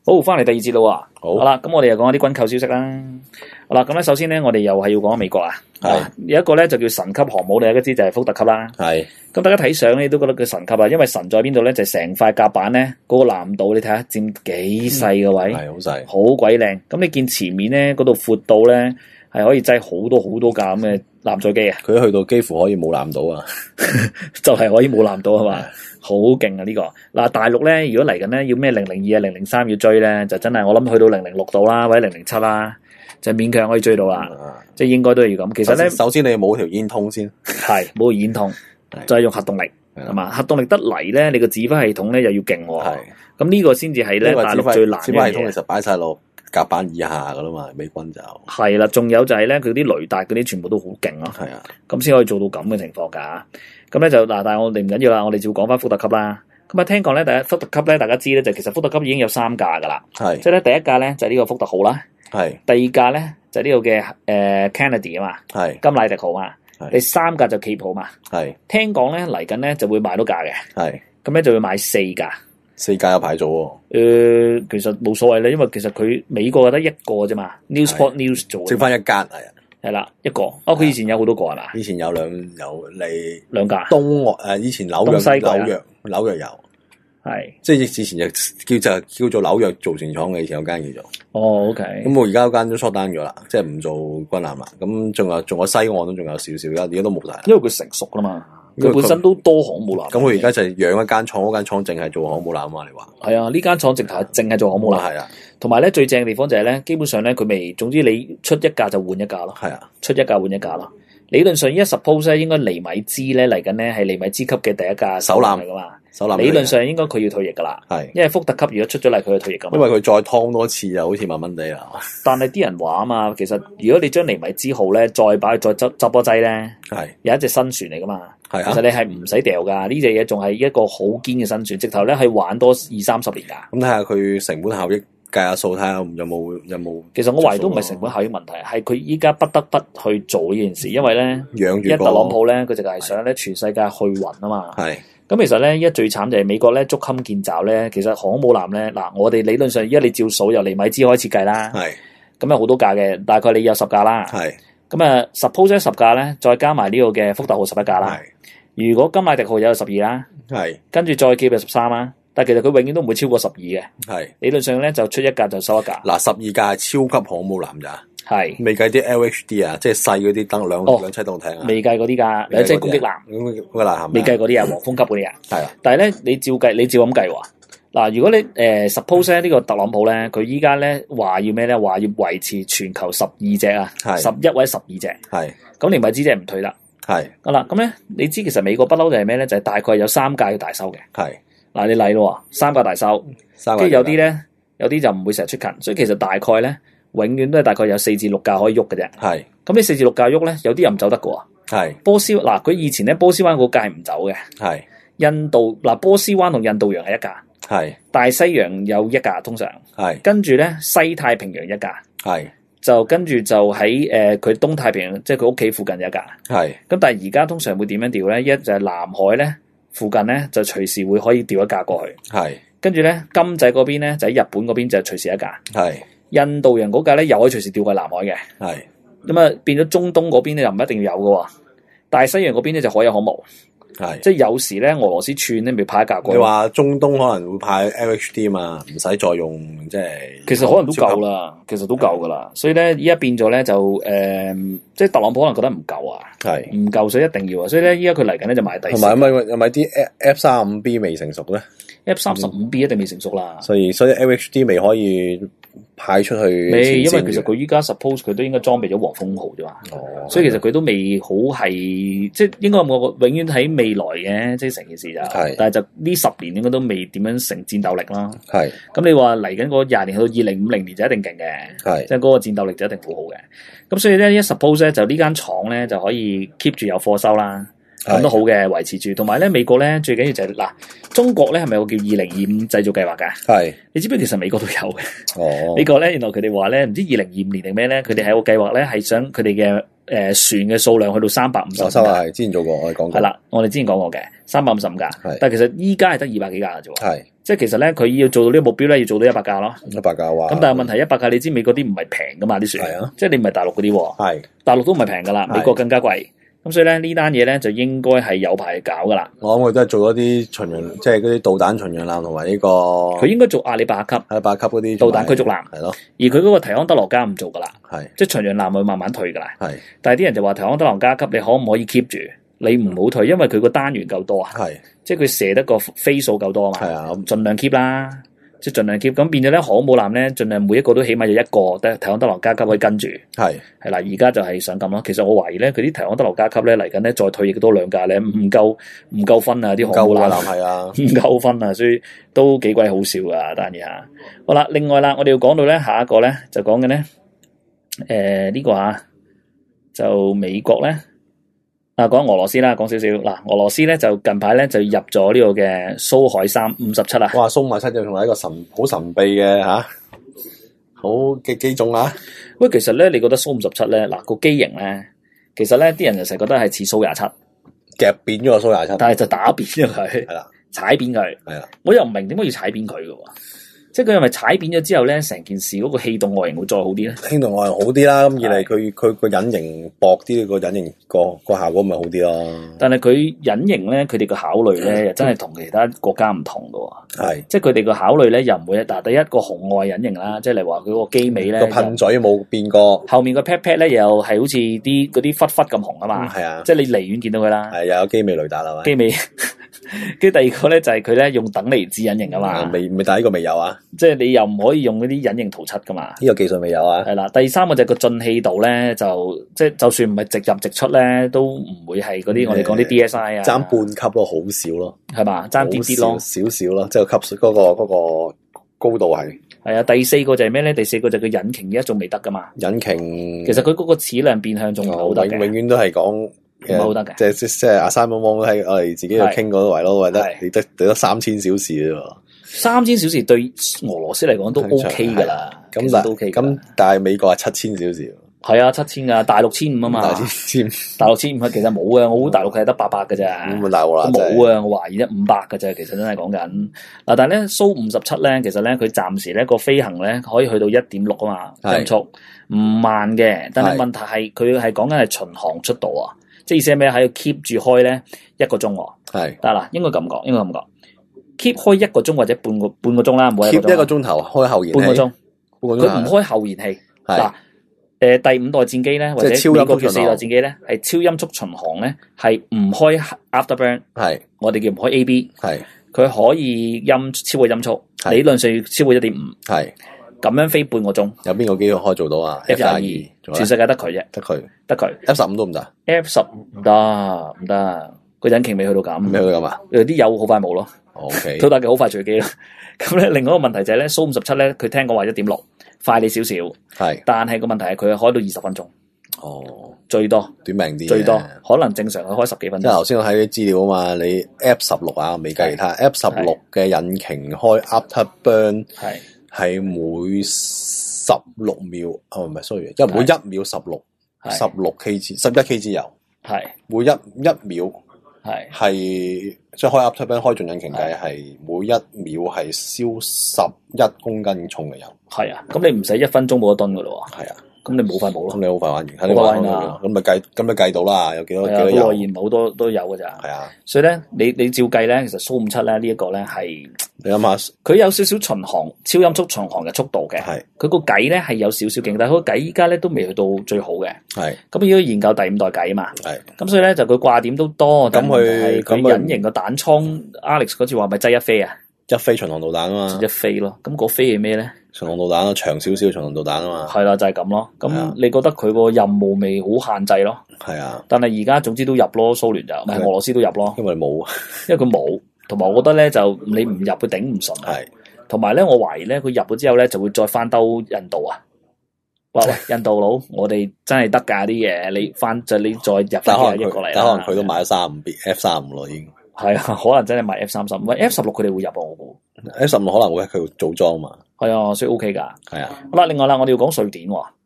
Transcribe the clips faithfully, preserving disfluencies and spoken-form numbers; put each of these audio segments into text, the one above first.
好，翻嚟第二節咯喎。 好好啦，咁我哋又講下啲軍購消息啦。好啦，咁咧首先咧，我哋又係要講美國啊。 係有一個咧就叫神級航母，你一知就係福特級啦。 係咁大家睇相咧都覺得佢神級啊，因為神在邊度咧？就係成塊甲板咧嗰個藍島，你睇下佔幾細個位， 係好細， 好鬼靚。咁你見前面咧嗰度闊到咧係可以擠好多好多架咁嘅艦載機啊！ 佢去到幾乎可以冇攬到啊！ 就係可以冇艦到係嘛？好勁啊！呢、這個嗱大陸咧，如果嚟緊咧要咩零零二啊、零零三要追咧，就真係我諗去到零零六度啦，或者零零七啦，就勉強可以追到啦。 嗯、 即係應該都係要咁。其實咧， 首先你冇條煙通先， 係冇煙通，就係、是、用核動力係嘛？核動力得嚟咧，你個指揮系統咧又要勁喎。係咁呢個先至係咧大陸最難嘅嘢。指揮系統其實擺晒落甲板以下噶啦嘛，美軍就係啦。仲有就係咧，佢啲雷達嗰啲全部都好勁咯。係啊，咁先可以做到咁嘅情況㗎。咁咧就嗱，但係我哋唔緊要啦，我哋就要講翻福特級啦。咁啊，聽講咧，第一福特級咧，大家知咧，就其實福特級已經有三架噶啦。係，即係咧第一架咧就係、是、呢個福特號啦。係，第二架咧就係、是、呢個嘅誒、呃、Kennedy 啊嘛。係，甘迺迪號嘛。係，第三架就 Cape 號嘛。係，聽講咧嚟緊咧就會買多架嘅。係，咁咧就會買四架。四架有排做喎。誒、呃，其實冇所謂啦，因為其實佢美國得一個啫嘛 ，Newsport News 做。剩翻一間係。係啦，一個哦，佢以前有好多個係嘛？以前有兩有你兩架東誒、呃，以前紐約紐約紐約有，係即係之前就叫就叫做紐約造船廠嘅，以前有間叫做。哦 ，OK。咁我而家嗰間都 short down咗啦，即係唔做軍艦啦。咁仲有仲有西岸都仲有少少，而家而家都冇晒。因為佢成熟啦嘛，佢本身都多航母艦。咁佢而家就係養一間廠，嗰間廠淨係做航母艦啊嘛？你話？係啊，呢間廠直頭係淨係做航母艦。係啊。同埋咧最正嘅地方就係咧，基本上咧佢未，總之你出一架就換一架咯。係啊，出一架換一架咯。理論上依家 suppose 咧應該尼米茲咧嚟緊咧係尼米茲級嘅第一架首艦嚟噶嘛。首艦理論上應該佢要退役噶啦。係，因為福特級如果出咗嚟佢就退役噶嘛。因為佢再劏多次就好似慢慢地啦。但係啲人話啊嘛，其實如果你將尼米茲號咧再擺再執執波劑咧，係有一隻新船嚟噶嘛。係啊，其實你係唔使掉噶，呢隻嘢仲係一個好堅嘅新船，直頭咧係玩多二三十年噶。咁睇下佢成本效益。計下數睇下有冇有冇，其實我懷疑都唔係成本效益問題，係佢依家不得不去做呢件事，因為咧，養住一特朗普咧，佢就係想咧全世界去雲啊嘛。係，咁其實咧，依家最慘就係美國咧捉襟見肘咧，其實航母艦咧，嗱，我哋理論上依家你照數由尼米茲開始計啦，係，咁有好多架嘅，大概你有十架啦，係，咁啊 suppose 十架咧，再加埋呢個嘅福特號十一架啦，係，如果甘迺迪號有十二啦，係，跟住再記就十三啦。但其實佢永遠都唔會超過十二嘅，係理論上咧就出一架就收一架。嗱，十二架係超級航母艦咋，係未計啲 L H D 啊，即係細嗰啲登兩兩棲動艇啊，未計嗰啲架，兩棲攻擊艦，咁嗰個艦未計嗰啲啊，黃蜂級嗰啲啊，係啊。但係咧，你照計，你照咁計喎。嗱，如果你誒、呃、suppose 咧呢個特朗普咧，佢依家咧話要咩咧？話要維持全球十二隻啊，十一或者十二隻，係咁尼米茲即係唔退得，係好啦。咁咧你知其實美國不嬲就係咩咧？就係、是、大概有三架要大修嘅，係。嗱，你嚟咯，三架大修，跟住有啲咧，有啲就唔會成日出勤，所以其實大概咧，永遠都係大概有四至六架可以喐嘅啫。係，咁你四至六架喐咧，有啲人唔走得嘅喎。係，波斯嗱，佢以前咧波斯灣嗰架係唔走嘅。係，印度嗱，波斯灣同印度洋係一架。係，大西洋有一架通常。係，跟住咧西太平洋一架。係，就跟住就喺誒佢東太平洋，即係佢屋企附近有一架。係，咁但係而家通常會點樣調咧？一就係南海咧。附近咧就隨時會可以調一架過去，係跟住咧金仔嗰邊咧就喺日本嗰邊就隨時一架，係印度洋嗰架咧又可以隨時調過南海嘅，係咁啊變咗中東嗰邊咧又唔一定要有嘅，大西洋嗰邊咧就可有可無，係即係有時咧俄羅斯串咧咪派一架過去。你話中東可能會派 L H D 嘛，唔使再用即係，其實可能都夠啦，其實都夠噶啦，所以咧依家變咗咧就誒、呃，即係特朗普可能覺得唔夠啊。係唔夠水一定要啊，所以咧依家佢嚟緊咧就買第四。同埋有咪有咪啲 F 三十五 B 未成熟咧 ？F 三十五 B 一定未成熟啦。所以所以 L H D 未可以派出去。未，因為其實佢依家 suppose 佢都應該裝備咗黃蜂號啫嘛。哦。所以其實佢都未好係，即係應該我永遠喺未來嘅，即係成件事就係。但係就呢十年應該都未點樣成戰鬥力啦。係。咁你話嚟緊嗰廿年去到二零五零年就一定勁嘅。係。即係嗰個戰鬥力就一定好好嘅。咁所以咧，一 suppose 咧就呢間廠咧就可以 keep 住有貨收啦，咁都好嘅，維持住。同埋咧，美國咧最緊要就係、是、嗱，中國咧係咪有個叫二零二五製造計劃㗎？係，你知唔知其實美國都有嘅？哦，美國咧原來佢哋話咧，唔知二零二五年定咩咧？佢哋係有個計劃咧，係想佢哋嘅誒船嘅數量去到三百五十五架。 係之前做過，我哋講過。 係啦，我哋之前講過嘅三百五十五架，但係其實依家係得二百幾架嘅啫喎。 係， 即係其實咧，佢要做到呢個目標咧，要做到一百架咯。 一百架話。咁但係問題一百架，你知美國啲唔係平噶嘛啲船， 係啊， 即係你唔係大陸嗰啲喎。 係， 大陸都唔係平噶啦，美國更加貴。咁所以咧呢單嘢咧就應該係有排搞噶啦。 我諗佢都係做一啲巡洋，即係嗰啲導彈巡洋艦同埋呢個。 佢應該做阿里巴巴級、 阿里巴巴級嗰啲導彈驅逐艦。 係咯。 而佢嗰個提康德羅加唔做噶啦。 係。 即係巡洋艦會慢慢退噶啦。 係。 但係啲人就話提康德羅加級，你可唔可以 keep 住？你唔好退，因為佢個單元夠多啊。 係。即係佢射得個飛數夠多啊嘛。 係啊。 盡量 keep 啦。即係盡量 keep，咁變咗咧航母艦咧，盡量每一個都起碼有一個得提康德羅加級可以跟住。 係係啦，而家就係想咁咯。其實我懷疑咧，佢啲提康德羅加級咧嚟緊咧再退役多兩架咧，唔夠唔夠分啊！啲航母艦係啊， 唔夠分啊，所以都幾鬼好笑噶單嘢嚇。好啦，另外啦，我哋要講到咧下一個咧，就講嘅咧，誒、呃、呢、這個啊，就美國咧。啊，講俄羅斯啦，講少少嗱，俄羅斯咧就近排咧就入咗呢個嘅蘇海三五十七啊。 哇，蘇五十七就仲係一個神好神秘嘅吓，好嘅機種啊。 喂，其實咧，你覺得蘇五十七咧，嗱個機型咧，其實咧啲人就成日覺得係似蘇廿七， 夾扁咗個蘇廿七， 但係就打扁咗佢， 係啦， 踩扁佢， 係啦。 我又唔明點解要踩扁佢嘅喎。即係佢係咪踩扁咗之後咧，成件事嗰個氣動外形會再好啲咧？ 氣動外形好啲啦，咁二嚟佢佢個隱形薄啲，個隱形個個效果咪好啲咯。 但係佢隱形咧，佢哋個考慮咧，又真係同其他國家唔同嘅喎。係，即係佢哋個考慮咧，又唔會。但係第一個紅外隱形啦，即係例如話佢個機尾咧，個噴嘴冇變過， 後面個 pat pat 咧又係好似啲嗰啲忽忽咁紅啊嘛。係啊，即係你離遠見到佢啦。係又有機尾雷達啦嘛。機尾，跟住第二個咧就係佢咧用等離子隱形啊嘛。未未，但係呢個未有啊。即係你又唔可以用嗰啲隱形塗漆噶嘛？呢個技術未有啊。係啦，第三個就係個進氣度咧，就即係就算唔係直入直出咧，都唔會係嗰啲我哋講啲 D S I 啊。爭半級咯，好少咯，係嘛？爭啲啲咯，少少咯，即係級數嗰個嗰個高度係。係啊，第四個就係咩咧？第四個就係個引擎一仲未得噶嘛。引擎其實佢嗰個齒量變向仲唔係好得嘅，永永遠都係講唔係好得嘅。即係即係阿山芒芒喺我哋自己度傾嗰位咯，或者你得你得三千小時啫喎。三千小時對俄羅斯嚟講都 OK 噶啦，咁但係咁但係美國係七千小時，係啊七千噶，大陸千五啊嘛，大陸千五其實冇嘅，我估大陸係得八百嘅啫，咁大鑊啦，冇啊，我懷疑得五百嘅啫，其實真係講緊嗱，但係咧蘇五十七咧，其實咧佢暫時咧個飛行咧可以去到一點六啊嘛，音速唔慢嘅，但係問題係佢係講緊係巡航速度啊，即係意思係咩？喺度 keep 住開咧一個鐘，係得啦，應該咁講，應該咁講。keep 開一個鐘或者半個半個鐘啦，唔好 keep 一個鐘頭開後燃氣，半個鐘，佢唔開後燃氣。嗱，誒第五代戰機咧，或者美國嘅四代戰機咧，係超音速巡航咧，係唔開 afterburn，係我哋叫唔開 A B，係佢可以音超過音速，理論上要超過一點五，係咁樣飛半個鐘。有邊個機可以做到啊 ？F 廿二，全世界得佢啫，得佢，得佢。F 十五都唔得 ，F 十唔得，唔得，個引擎未去到咁，未去到咁啊？有啲有好快冇咯。O K，都得嘅，好快墜機啦。咁咧，另外一個問題就係咧，蘇五十七咧，佢聽講話一點六，快你少少，係，但係個問題係佢開到二十分鐘，哦，最多短命啲，最多可能正常佢開十幾分鐘。即係頭先我睇啲資料啊嘛，你 F 十六啊，未計其他 F 十六嘅引擎開 afterburn 係係每十六秒，哦唔係 sorry，因為每一秒十六十六 K G 十一 K G 油，係每一一秒。係係即係開 afterburn 開進引擎計係每一秒係燒十一公斤重嘅油。係啊，咁你唔使一分鐘冇一噸噶咯喎。係啊，咁你冇快冇咯。咁你好快玩完，好快玩啊！咁咪計，咁咪計到啦，有幾多幾多油？內燃好多都有噶咋。係啊，所以咧，你你照計咧，其實蘇五七咧呢一個咧係，你諗下，佢有少少巡航超音速巡航嘅速度嘅。係，佢個計咧係有少少勁，但係佢個計依家咧都未去到最好嘅。係，咁要研究第五代計啊嘛。係，咁所以咧就佢掛點都多，咁佢佢隱形個彈倉 ，Alex 嗰次話咪擠一飛啊？一飛巡航導彈啊嘛，一飛咯。咁嗰飛係咩咧？巡航導彈咯，長少少巡航導彈啊嘛。係啦，就係咁咯。咁你覺得佢個任務未好限制咯？係啊。但係而家總之都入咯，蘇聯就唔係俄羅斯都入咯。因為冇，因為佢冇。同埋我覺得咧，就你唔入佢頂唔順。係。同埋咧，我懷疑咧，佢入咗之後咧，就會再翻兜印度啊。喂喂，印度佬，我哋真係得㗎啲嘢，你翻就你再入翻幾日過嚟啦。可能佢都買咗三五 B F 三五咯，已經。係啊，可能真係買 F 三十，唔係 F 十六佢哋會入啊，我估 F 十六可能會佢組裝嘛。係啊，所以 OK 噶。係啊，好啦，另外啦，我哋要講瑞典喎。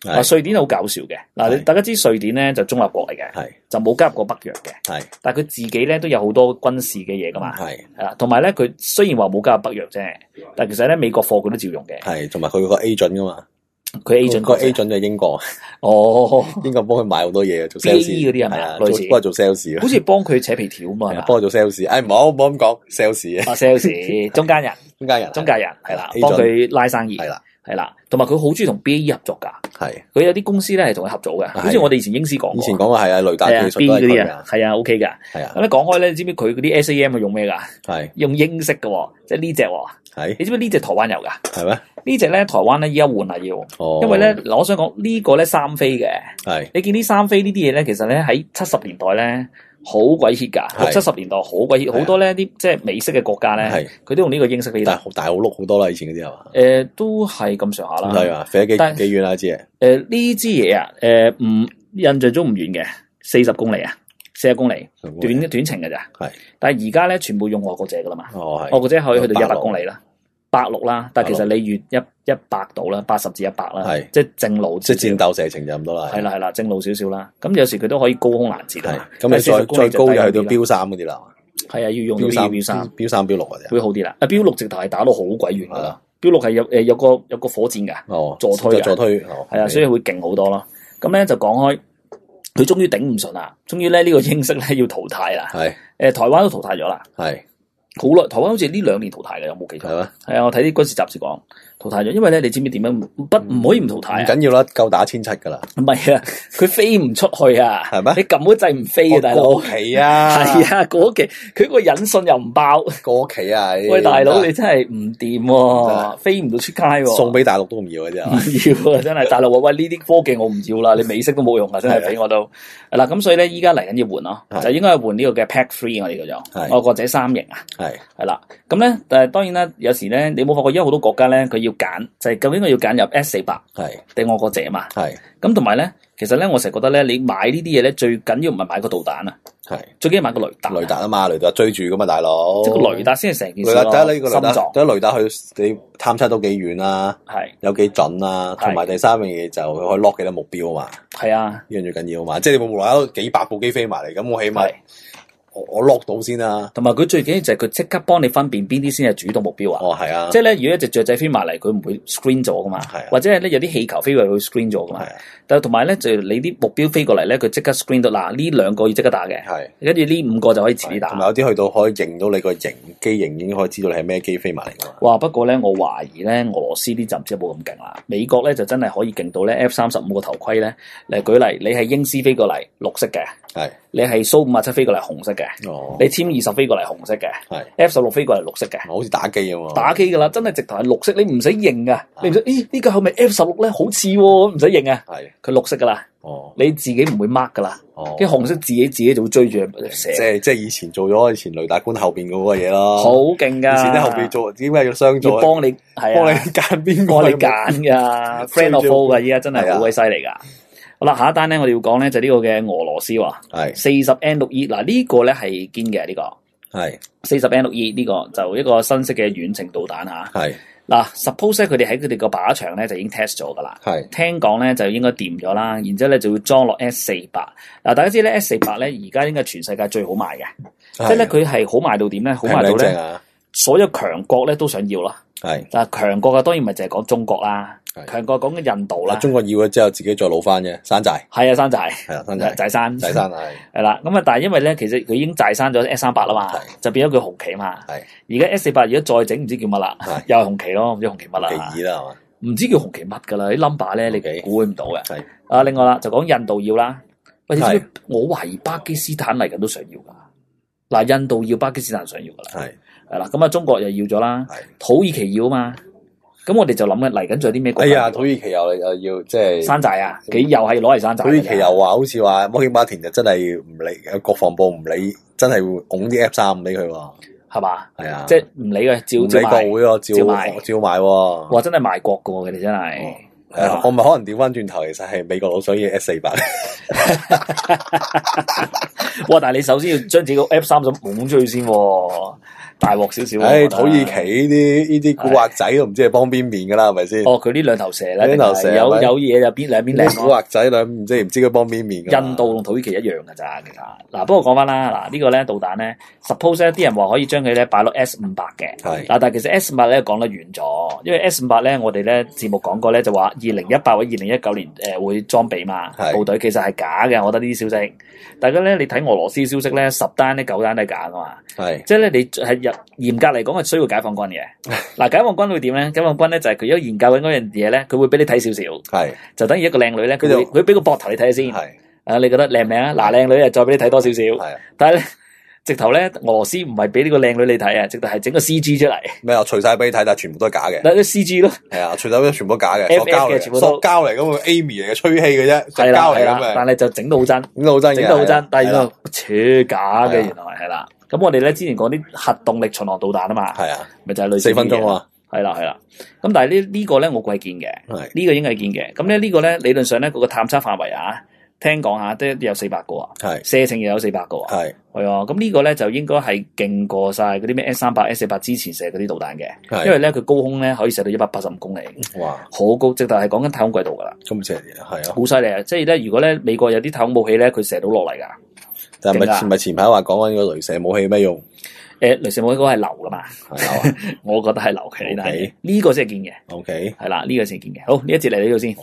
嗱，瑞典好搞笑嘅。嗱，你大家知瑞典咧就中立國嚟嘅，就冇加入過北約嘅。但係佢自己咧都有好多軍事嘅嘢噶嘛。係係啦，同埋咧佢雖然話冇加入北約啫，但係其實咧美國貨佢都照用嘅。係，同埋佢個 agent 噶嘛。佢 agent 個 agent 就係英國。哦，英國幫佢買好多嘢，做 sales 嗰啲係咪啊？類似幫佢做 sales。好似幫佢扯皮條啊嘛。幫佢做 sales。誒，唔好唔好咁講 sales 啊。sales 中間人，中間人，中間人係啦，幫佢拉生意係啦。係啦，同埋佢好中意同 B A E 合作噶，係佢有啲公司咧係同佢合作嘅，好似我哋以前英師講過，以前講過係啊，雷達技術都係佢嘅，係啊 ，OK 噶，係啊。咁咧講開咧，你知唔知佢嗰啲 S A M 係用咩噶？係用英式嘅，即係呢隻，係你知唔知呢隻台灣有噶？係咩？呢隻咧台灣咧依家換啦要，因為咧我想講呢個咧三飛嘅，係你見啲三飛呢啲嘢咧，其實咧喺七十年代咧。好鬼 hit 噶，六七十年代好鬼 hit，好多咧啲即係美式嘅國家咧，佢都用呢個英式飛彈，但係大好碌好多啦，以前嗰啲係嘛？誒，都係咁上下啦。係啊，飛得幾幾遠啊？支嘢？誒，呢支嘢啊，誒，唔印象中唔遠嘅，四十公里啊，四十公里，短短程嘅咋？係。但係而家咧，全部用外國者噶啦嘛。哦，係。外國者可以去到一百公里啦。百六啦，但係其實你越一一百度啦，八十至一百啦，係即係正路，即係戰鬥射程就咁多啦。係啦係啦，正路少少啦。咁有時佢都可以高空攔截啦。咁你再再高就去到標三嗰啲啦。係啊，要用標三標三標三標六嗰啲會好啲啦。啊，標六直頭係打到好鬼遠噶啦。標六係有誒有個有個火箭噶，哦，助推助推係啊，所以會勁好多咯。咁咧就講開，佢終於頂唔順啦，終於咧呢個英式咧要淘汰啦。係誒，台灣都淘汰咗啦。係。好耐，台灣好似呢兩年淘汰嘅，有冇記錯？係啊，係啊，我睇啲軍事雜誌講淘汰咗，因為咧，你知唔知點樣不唔可以唔淘汰啊？唔緊要啦，夠打千七噶啦。唔係啊，佢飛唔出去啊，係咩？你撳嗰掣唔飛啊，大佬。過期啊，係啊，過期，佢個引信又唔爆。過期啊！喂，大佬，你真係唔掂喎，飛唔到出街喎。送俾大陸都唔要嘅啫。唔要啊，真係大陸話喂，呢啲科技我唔要啦，你美式都冇用啊，真係俾我都。係啦，咁所以咧，依家嚟緊要換咯，就應該係換呢個嘅 Pack Three 我哋叫做愛國者三型啊。係係啦，咁咧，誒，當然啦，有時咧，你冇發覺，因為好多國家咧，佢要揀，就係究竟佢要揀入 S 四百，係定愛國者嘛，係，咁同埋咧，其實咧，我成日覺得咧，你買呢啲嘢咧，最緊要唔係買個導彈啊，係，最緊要買個雷達，雷達啊嘛，雷達追住噶嘛，大佬，即係個雷達先係成件事咯，第一呢個雷達，第一雷達去你探測到幾遠啦，係，有幾準啦，同埋第三樣嘢就佢可以 lock 幾多目標啊嘛，係啊，呢樣最緊要啊嘛，即係你冇無啦啦幾百部機飛埋嚟，咁我起碼。我我 lock 到先啦，同埋佢最緊要就係佢即刻幫你分辨邊啲先係主動目標啊！哦，係啊，即係咧，如果一隻雀仔飛埋嚟，佢唔會 screen 咗噶嘛，係、啊，或者係咧有啲氣球飛過嚟會 screen 咗噶嘛，係、啊。但係同埋咧，就你啲目標飛過嚟咧，佢即刻 screen 到嗱呢兩個要即刻打嘅，係，跟住呢五個就可以遲啲打。同埋有啲去到可以認到你個型機型，已經可以知道你係咩機飛埋嚟噶嘛。哇！不過咧，我懷疑咧，俄羅斯啲就唔知有冇咁勁啦。美國咧就真係可以勁到咧 F 三十五個頭盔咧嚟舉例，你係英獅飛過嚟綠色嘅，係。你係蘇五啊七飛過嚟紅色嘅，哦、你殲二十飛過嚟紅色嘅，係 F 十六飛過嚟綠色嘅，好似打機咁喎。打機噶啦，真係直頭係綠色，你唔使認噶，你唔使，咦呢個係咪 F 十六咧？好似喎，唔使認啊。係佢綠色噶啦，哦，你自己唔會 mark 噶啦，哦，啲紅色自己自己就會追住射。即係即係以前做咗以前雷達官後邊嗰個嘢咯，好勁噶。以前喺後邊做，點解要雙做？要幫你係啊，幫你揀邊個？幫你揀噶，friend of foe 噶，依家真係好鬼犀利噶。好啦，下一單咧，我哋要講咧就呢個嘅俄羅斯喎，係四十 N 六 E 嗱呢個咧係堅嘅呢個，係四十 N 六 E 呢個就一個新式嘅遠程導彈吓，係嗱 suppose 佢哋喺佢哋個靶場咧就已經 test 咗噶啦，係聽講咧就應該掂咗啦，然之後咧就會裝落 S 四百嗱，大家知咧 S 四百咧而家應該係全世界最好賣嘅，即係咧佢係好賣到點咧，好賣到咧所有強國咧都想要啦，係嗱強國啊當然唔係淨係講中國啦。強國講嘅印度啦，中國要咗之後自己再攞翻嘅山寨，係啊山寨，係啊山寨，寨山，寨山係，係啦咁啊，但係因為咧，其實佢已經寨山咗 S 三百啦嘛，就變咗佢紅旗嘛，係，而家 S 四百如果再整唔知叫乜啦，又係紅旗咯，唔知紅旗乜啦，旗二啦係嘛，唔知叫紅旗乜噶啦，啲 number 咧你估唔到嘅，係，啊另外啦就講印度要啦，喂你知唔知我懷疑巴基斯坦嚟緊都想要噶，嗱印度要巴基斯坦想要噶啦，係，係啦咁啊中國又要咗啦，土耳其要啊嘛。咁我哋就諗緊嚟緊仲有啲咩國家？哎呀，土耳其又又要即係山寨啊！佢又係攞嚟山寨。土耳其又話好似話摩根巴田就真係唔理，國防部唔理，真係會拱啲 F 三五俾佢喎，係嘛？係啊，即係唔理嘅，照照賣。國會喎，照賣，照賣喎。哇！真係賣國噶喎，佢哋真係。係啊，我咪可能調翻轉頭，其實係美國佬想要 S 四百。哇！但係你首先要將自己個 F 三十五拱出去先喎。 大鑊少少。 唉，土耳其呢啲呢啲古惑仔都唔知係幫邊面噶啦，係咪先？ 哦，佢呢兩頭蛇咧， 兩頭蛇有有嘢就邊兩邊靚。 古惑仔兩唔知唔知佢幫邊面。 印度同土耳其一樣噶咋，其實嗱，不過講翻啦，嗱呢個咧導彈咧 ，suppose 咧啲人話可以將佢咧擺落 S 五百嘅，係嗱，但係其實 S 五百咧講得遠咗，因為 S 五百咧我哋咧節目講過咧就話二零一八或者二零一九年誒會裝備嘛，部隊其實係假嘅，我覺得呢啲消息，大家咧你睇俄羅斯消息咧十單呢九單都係假噶嘛，係即係咧你係入嚴格嚟講係需要解放軍嘅，嗱解放軍會點咧？解放軍咧就係佢如果研究緊嗰樣嘢咧，佢會俾你睇少少，係就等於一個靚女咧，佢會佢俾個膊頭你睇下先，係。啊，你覺得靚唔靚啊？嗱，靚女啊，再俾你睇多少少。係，但係咧，直頭咧，俄羅斯唔係俾呢個靚女你睇啊，直頭係整個 C G 出嚟。咩啊？除晒俾你睇，但係全部都係假嘅。嗱，啲 C G 咯。係啊，除晒俾全部都假嘅，塑膠嚟，塑膠嚟，咁個 Amy 嚟嘅，吹氣嘅啫，塑膠嚟咁嘅。但係就整到好真，整到好真，整到好真。但係原來扯假嘅，原來係啦。咁我哋咧之前講啲核動力巡航導彈啊嘛。係啊，咪就係類似四分鐘啊。係啦係啦。咁但係呢呢個咧，我貴見嘅，呢個應該係見嘅。咁咧呢個咧理論上咧，嗰個探測範圍啊。聽講下都有四百個啊，係射程又有四百個啊，係係啊，咁呢個咧就應該係勁過晒嗰啲咩 S 三百、S 四百之前射嗰啲導彈嘅，因為咧佢高空咧可以射到一百八十五公里，哇，好高，直頭係講緊太空軌道噶啦，咁正嘅係啊，好犀利啊！即係咧，如果咧美國有啲太空武器咧，佢射到落嚟噶，但係咪咪前排話講緊個雷射武器咩用？誒，雷射武器嗰個係流噶嘛，係我覺得係流嘅，但係呢個先係堅嘅，OK，係啦，呢個先係堅嘅，好呢一節嚟呢度先。